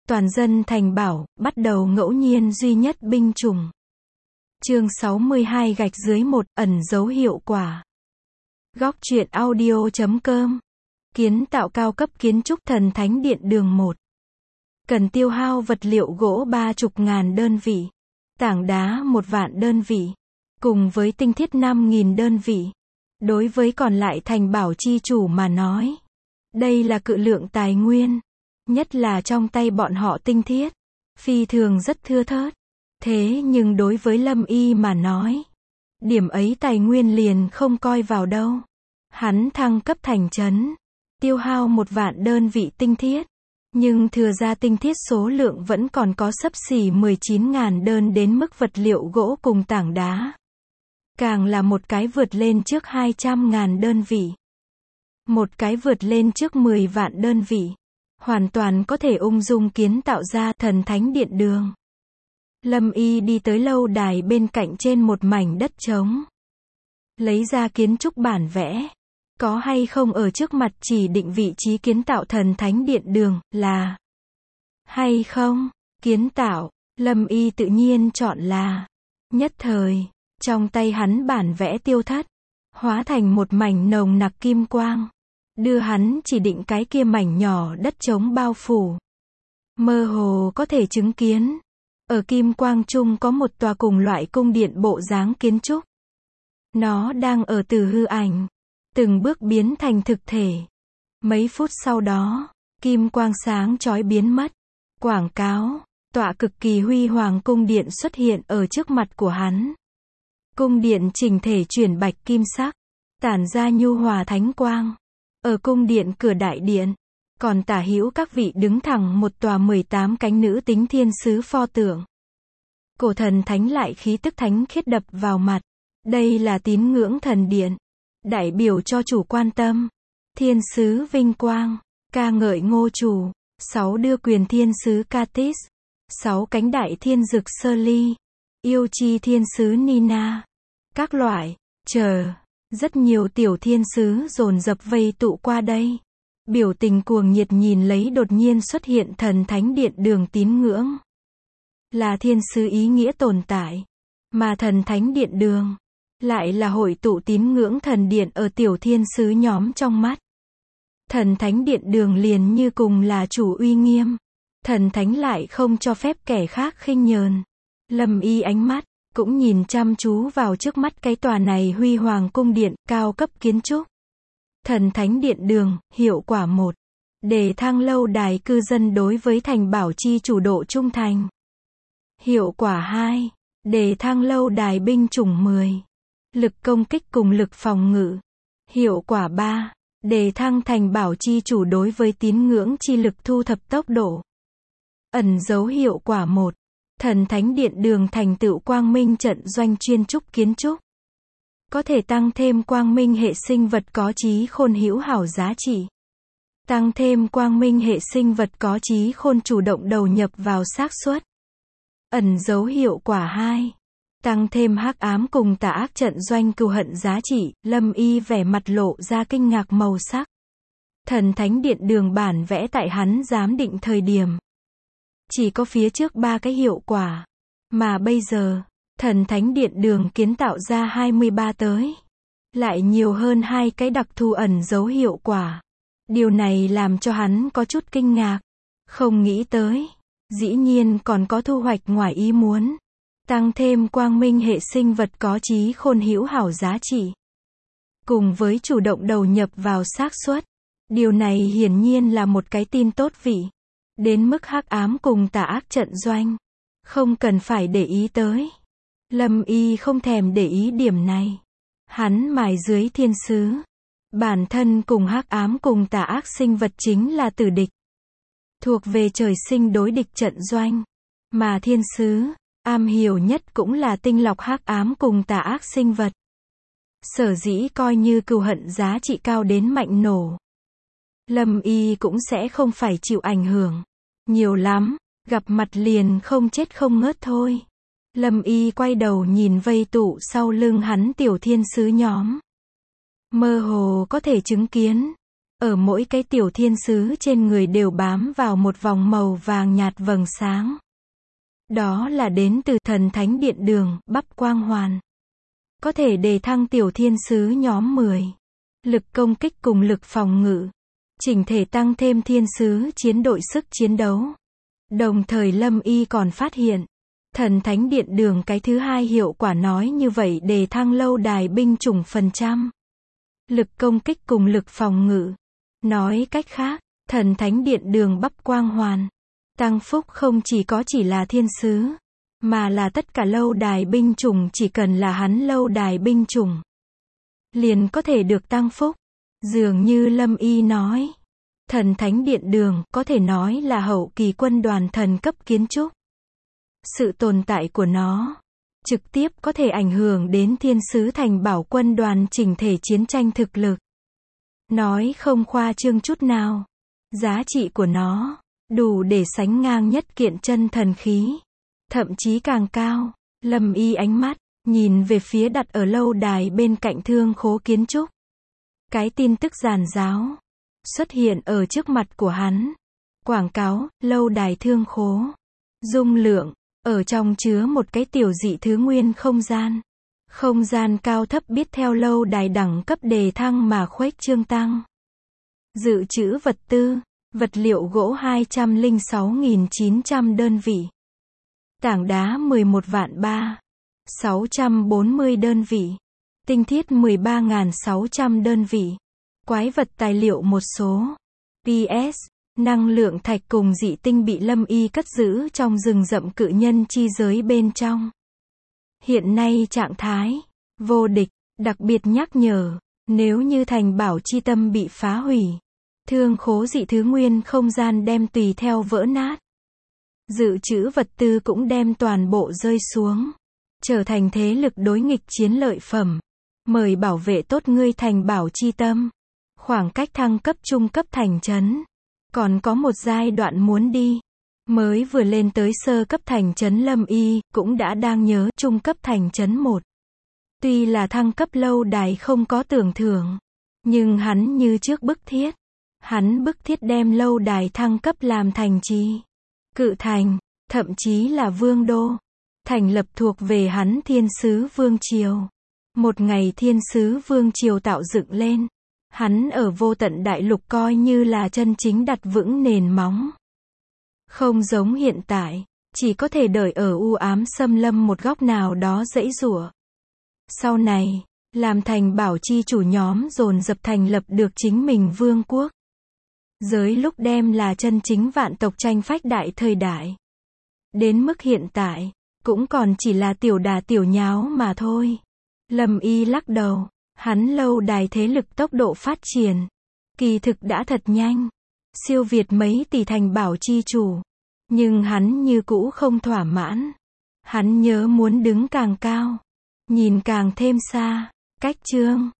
toàn dân thành bảo, bắt đầu ngẫu nhiên duy nhất binh chủng. Chương 62 gạch dưới 1, ẩn dấu hiệu quả. Góc truyện audio.com. Kiến tạo cao cấp kiến trúc thần thánh điện đường 1. Cần tiêu hao vật liệu gỗ 30.000 đơn vị. Tảng đá 1 vạn đơn vị. Cùng với tinh thiết 5.000 đơn vị. Đối với còn lại thành bảo chi chủ mà nói, đây là cự lượng tài nguyên. Nhất là trong tay bọn họ tinh thiết. Phi thường rất thưa thớt. Thế nhưng đối với Lâm Y mà nói, điểm ấy tài nguyên liền không coi vào đâu. Hắn thăng cấp thành trấn, tiêu hao 1 vạn đơn vị tinh thiết. Nhưng thừa ra tinh thiết số lượng vẫn còn có xấp xỉ 19.000 đơn đến mức vật liệu gỗ cùng tảng đá. Càng là một cái vượt lên trước 200.000 đơn vị. Một cái vượt lên trước 10 vạn đơn vị. Hoàn toàn có thể ung dung kiến tạo ra thần thánh điện đường. Lâm Y đi tới lâu đài bên cạnh trên một mảnh đất trống. Lấy ra kiến trúc bản vẽ. Có hay không ở trước mặt chỉ định vị trí kiến tạo thần thánh điện đường, là hay không, kiến tạo, Lâm Y tự nhiên chọn là. Nhất thời, trong tay hắn bản vẽ tiêu thất, hóa thành một mảnh nồng nặc kim quang. Đưa hắn chỉ định cái kia mảnh nhỏ đất trống bao phủ. Mơ hồ có thể chứng kiến. Ở kim quang trung có một tòa cùng loại cung điện bộ dáng kiến trúc. Nó đang ở từ hư ảnh. Từng bước biến thành thực thể. Mấy phút sau đó, kim quang sáng chói biến mất. Quảng cáo, tọa cực kỳ huy hoàng cung điện xuất hiện ở trước mặt của hắn. Cung điện chỉnh thể chuyển bạch kim sắc, tản ra nhu hòa thánh quang. Ở cung điện cửa đại điện, còn tả hữu các vị đứng thẳng một tòa 18 cánh nữ tính thiên sứ pho tượng. Cổ thần thánh lại khí tức thánh khiết đập vào mặt. Đây là tín ngưỡng thần điện. Đại biểu cho chủ quan tâm. Thiên sứ vinh quang. Ca ngợi ngô chủ. 6 đưa quyền thiên sứ Katis. 6 cánh đại thiên dực Sơ Ly. Yêu chi thiên sứ Nina. Các loại. Rất nhiều tiểu thiên sứ dồn dập vây tụ qua đây. Biểu tình cuồng nhiệt nhìn lấy đột nhiên xuất hiện thần thánh điện đường tín ngưỡng. Là thiên sứ ý nghĩa tồn tại. Mà thần thánh điện đường lại là hội tụ tín ngưỡng thần điện ở tiểu thiên sứ nhóm trong mắt. Thần thánh điện đường liền như cùng là chủ uy nghiêm. Thần thánh lại không cho phép kẻ khác khinh nhờn. Lâm Y ánh mắt cũng nhìn chăm chú vào trước mắt cái tòa này huy hoàng cung điện cao cấp kiến trúc. Thần thánh điện đường, hiệu quả 1. Đề thăng lâu đài cư dân đối với thành bảo chi chủ độ trung thành. Hiệu quả 2. Đề thăng lâu đài binh chủng 10. Lực công kích cùng lực phòng ngự. Hiệu quả 3. Đề thăng thành bảo chi chủ đối với tín ngưỡng chi lực thu thập tốc độ. Ẩn dấu hiệu quả 1. Thần thánh điện đường thành tựu quang minh trận doanh chuyên trúc kiến trúc. Có thể tăng thêm quang minh hệ sinh vật có trí khôn hữu hảo giá trị. Tăng thêm quang minh hệ sinh vật có trí khôn chủ động đầu nhập vào xác suất. Ẩn dấu hiệu quả 2. Tăng thêm hắc ám cùng tà ác trận doanh cừu hận giá trị. Lâm Y vẻ mặt lộ ra kinh ngạc màu sắc. Thần thánh điện đường bản vẽ tại hắn giám định thời điểm. Chỉ có phía trước 3 cái hiệu quả. Mà bây giờ, thần thánh điện đường kiến tạo ra 23 tới. Lại nhiều hơn 2 cái đặc thù ẩn dấu hiệu quả. Điều này làm cho hắn có chút kinh ngạc. Không nghĩ tới. Dĩ nhiên còn có thu hoạch ngoài ý muốn. Tăng thêm quang minh hệ sinh vật có trí khôn hữu hảo giá trị. Cùng với chủ động đầu nhập vào xác suất. Điều này hiển nhiên là một cái tin tốt vị. Đến mức hắc ám cùng tà ác trận doanh. Không cần phải để ý tới. Lâm Y không thèm để ý điểm này. Hắn mài dưới thiên sứ. Bản thân cùng hắc ám cùng tà ác sinh vật chính là tử địch. Thuộc về trời sinh đối địch trận doanh. Mà thiên sứ, am hiểu nhất cũng là tinh lọc hắc ám cùng tà ác sinh vật. Sở dĩ coi như cừu hận giá trị cao đến mạnh nổ. Lâm Y cũng sẽ không phải chịu ảnh hưởng. Nhiều lắm, gặp mặt liền không chết không ngớt thôi. Lâm Y quay đầu nhìn vây tụ sau lưng hắn tiểu thiên sứ nhóm. Mơ hồ có thể chứng kiến. Ở mỗi cái tiểu thiên sứ trên người đều bám vào một vòng màu vàng nhạt vầng sáng. Đó là đến từ thần thánh điện đường, bắp quang hoàn. Có thể đề thăng tiểu thiên sứ nhóm 10. Lực công kích cùng lực phòng ngự. Chỉnh thể tăng thêm thiên sứ chiến đội sức chiến đấu. Đồng thời Lâm Y còn phát hiện, thần thánh điện đường cái thứ hai hiệu quả nói như vậy đề thăng lâu đài binh chủng phần trăm. Lực công kích cùng lực phòng ngự. Nói cách khác, thần thánh điện đường bắp quang hoàn. Tăng phúc không chỉ là thiên sứ, mà là tất cả lâu đài binh chủng, chỉ cần là hắn lâu đài binh chủng liền có thể được tăng phúc. Dường như Lâm Y nói, thần thánh điện đường có thể nói là hậu kỳ quân đoàn thần cấp kiến trúc. Sự tồn tại của nó trực tiếp có thể ảnh hưởng đến thiên sứ thành bảo quân đoàn chỉnh thể chiến tranh thực lực. Nói không khoa trương chút nào, giá trị của nó đủ để sánh ngang nhất kiện chân thần khí, thậm chí càng cao. Lâm Y ánh mắt nhìn về phía đặt ở lâu đài bên cạnh thương khố kiến trúc. Cái tin tức giàn giáo xuất hiện ở trước mặt của hắn. Quảng cáo, lâu đài thương khố. Dung lượng, ở trong chứa một cái tiểu dị thứ nguyên không gian. Không gian cao thấp biết theo lâu đài đẳng cấp đề thăng mà khuếch trương tăng. Dự trữ vật tư, vật liệu gỗ 206.900 đơn vị. Tảng đá 11.300.640 đơn vị. Tinh thiết 13.600 đơn vị. Quái vật tài liệu một số. PS, năng lượng thạch cùng dị tinh bị Lâm Y cất giữ trong rừng rậm cự nhân chi giới bên trong. Hiện nay trạng thái vô địch, đặc biệt nhắc nhở, nếu như thành bảo chi tâm bị phá hủy, thương khố dị thứ nguyên không gian đem tùy theo vỡ nát. Dự trữ vật tư cũng đem toàn bộ rơi xuống, trở thành thế lực đối nghịch chiến lợi phẩm. Mời bảo vệ tốt ngươi thành bảo chi tâm. Khoảng cách thăng cấp trung cấp thành trấn còn có một giai đoạn muốn đi. Mới vừa lên tới sơ cấp thành trấn Lâm Y cũng đã đang nhớ trung cấp thành trấn 1. Tuy là thăng cấp lâu đài không có tưởng thưởng, nhưng hắn như trước bức thiết. Hắn bức thiết đem lâu đài thăng cấp làm thành trì, cự thành, thậm chí là vương đô. Thành lập thuộc về hắn thiên sứ vương triều. Một ngày thiên sứ vương triều tạo dựng lên, hắn ở vô tận đại lục coi như là chân chính đặt vững nền móng. Không giống hiện tại, chỉ có thể đợi ở u ám xâm lâm một góc nào đó giãy giụa. Sau này, làm thành bảo chi chủ nhóm dồn dập thành lập được chính mình vương quốc. Giới lúc đem là chân chính vạn tộc tranh phách đại thời đại. Đến mức hiện tại, cũng còn chỉ là tiểu đà tiểu nháo mà thôi. Lâm Y lắc đầu, hắn lâu đài thế lực tốc độ phát triển, kỳ thực đã thật nhanh, siêu việt mấy tỷ thành bảo chi chủ. Nhưng hắn như cũ không thỏa mãn. Hắn nhớ muốn đứng càng cao, nhìn càng thêm xa. Cách chương